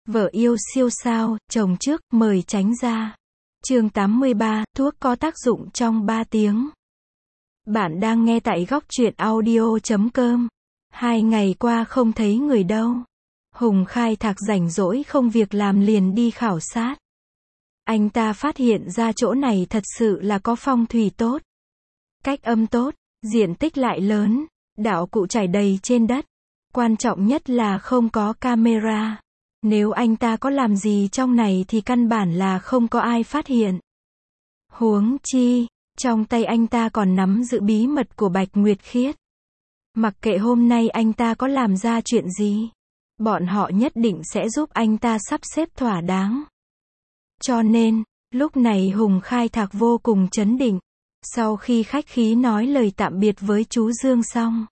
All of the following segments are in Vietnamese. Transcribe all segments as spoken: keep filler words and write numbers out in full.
Vợ yêu siêu sao, chồng trước, mời tránh ra. Chương tám mươi ba, thuốc có tác dụng trong ba tiếng. Bạn đang nghe tại góc truyện audio chấm com. Hai ngày qua không thấy người đâu. Hùng khai thác rảnh rỗi không việc làm liền đi khảo sát. Anh ta phát hiện ra chỗ này thật sự là có phong thủy tốt. Cách âm tốt, diện tích lại lớn, đạo cụ trải đầy trên đất. Quan trọng nhất là không có camera. Nếu anh ta có làm gì trong này thì căn bản là không có ai phát hiện. Huống chi, trong tay anh ta còn nắm giữ bí mật của Bạch Nguyệt Khiết. Mặc kệ hôm nay anh ta có làm ra chuyện gì, bọn họ nhất định sẽ giúp anh ta sắp xếp thỏa đáng. Cho nên, lúc này Hùng khai thác vô cùng chấn định. Sau khi khách khí nói lời tạm biệt với chú Dương xong,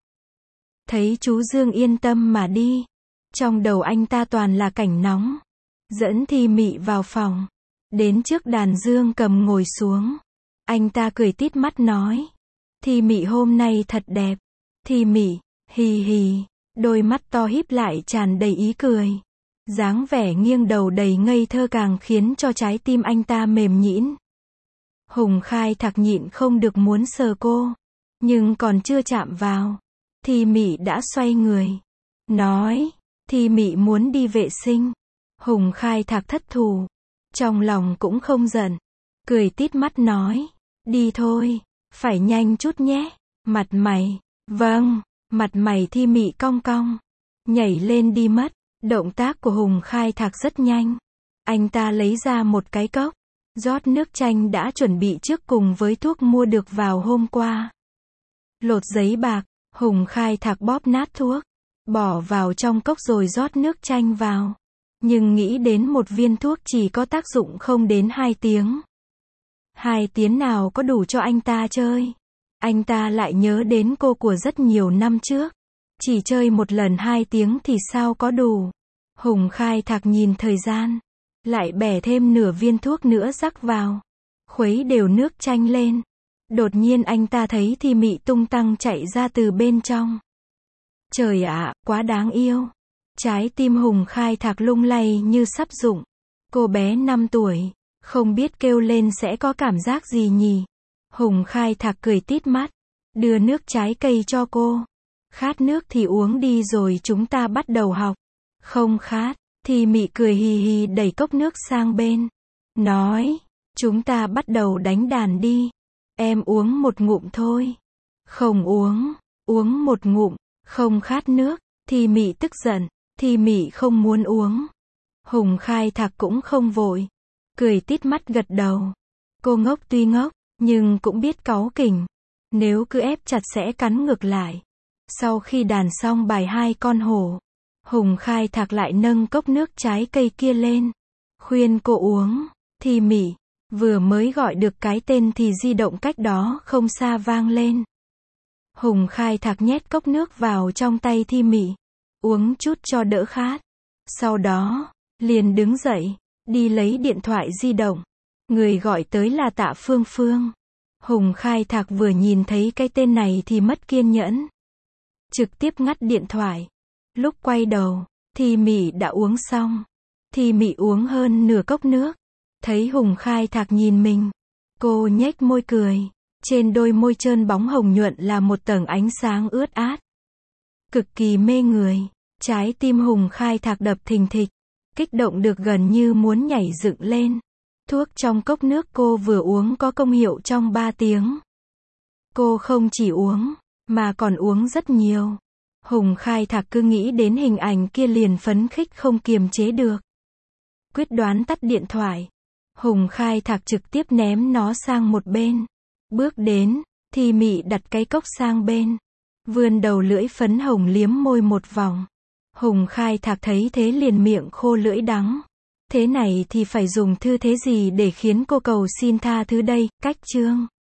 thấy chú Dương yên tâm mà đi. Trong đầu anh ta toàn là cảnh nóng. Dẫn Thi Mị vào phòng. Đến trước đàn dương cầm ngồi xuống. Anh ta cười tít mắt nói. Thi Mị hôm nay thật đẹp. Thi Mị, hì hì. Đôi mắt to híp lại tràn đầy ý cười. Dáng vẻ nghiêng đầu đầy ngây thơ càng khiến cho trái tim anh ta mềm nhũn. Hùng khai thác nhịn không được muốn sờ cô. Nhưng còn chưa chạm vào. Thi Mị đã xoay người. Nói. Thi Mị muốn đi vệ sinh. Hùng khai thác thất thù. Trong lòng cũng không giận. Cười tít mắt nói. Đi thôi. Phải nhanh chút nhé. Mặt mày. Vâng. Mặt mày Thi Mị cong cong. Nhảy lên đi mất. Động tác của Hùng khai thác rất nhanh. Anh ta lấy ra một cái cốc. Rót nước chanh đã chuẩn bị trước cùng với thuốc mua được vào hôm qua. Lột giấy bạc. Hùng khai thác bóp nát thuốc. Bỏ vào trong cốc rồi rót nước chanh vào. Nhưng nghĩ đến một viên thuốc chỉ có tác dụng không đến hai tiếng. Hai tiếng nào có đủ cho anh ta chơi. Anh ta lại nhớ đến cô của rất nhiều năm trước. Chỉ chơi một lần hai tiếng thì sao có đủ. Hùng khai thác nhìn thời gian. Lại bẻ thêm nửa viên thuốc nữa rắc vào. Khuấy đều nước chanh lên. Đột nhiên anh ta thấy Thi Mị tung tăng chạy ra từ bên trong. Trời ạ, quá đáng yêu. Trái tim Hùng khai thác lung lay như sắp rụng. Cô bé năm tuổi, không biết kêu lên sẽ có cảm giác gì nhỉ. Hùng khai thác cười tít mắt, đưa nước trái cây cho cô. Khát nước thì uống đi rồi chúng ta bắt đầu học. Không khát, Thi Mị cười hì hì đẩy cốc nước sang bên. Nói, chúng ta bắt đầu đánh đàn đi. Em uống một ngụm thôi. Không uống, uống một ngụm. Không khát nước. Thi Mị tức giận. Thi Mị không muốn uống. Hùng khai thác cũng không vội. Cười tít mắt gật đầu. Cô ngốc tuy ngốc, nhưng cũng biết cáu kỉnh. Nếu cứ ép chặt sẽ cắn ngược lại. Sau khi đàn xong bài hai con hổ, Hùng khai thác lại nâng cốc nước trái cây kia lên. Khuyên cô uống. Thi Mị vừa mới gọi được cái tên thì di động cách đó không xa vang lên. Hùng khai thác nhét cốc nước vào trong tay Thi Mị. Uống chút cho đỡ khát. Sau đó, liền đứng dậy, đi lấy điện thoại di động. Người gọi tới là Tạ Phương Phương. Hùng khai thác vừa nhìn thấy cái tên này thì mất kiên nhẫn. Trực tiếp ngắt điện thoại. Lúc quay đầu, Thi Mị đã uống xong. Thi Mị uống hơn nửa cốc nước. Thấy Hùng khai thác nhìn mình. Cô nhếch môi cười. Trên đôi môi trơn bóng hồng nhuận là một tầng ánh sáng ướt át. Cực kỳ mê người. Trái tim Hùng khai thác đập thình thịch. Kích động được gần như muốn nhảy dựng lên. Thuốc trong cốc nước cô vừa uống có công hiệu trong ba tiếng. Cô không chỉ uống, mà còn uống rất nhiều. Hùng khai thác cứ nghĩ đến hình ảnh kia liền phấn khích không kiềm chế được. Quyết đoán tắt điện thoại. Hùng khai thác trực tiếp ném nó sang một bên. Bước đến, Thi Mị đặt cái cốc sang bên. Vươn đầu lưỡi phấn hồng liếm môi một vòng. Hùng khai thác thấy thế liền miệng khô lưỡi đắng. Thế này thì phải dùng thư thế gì để khiến cô cầu xin tha thứ đây, cách chương.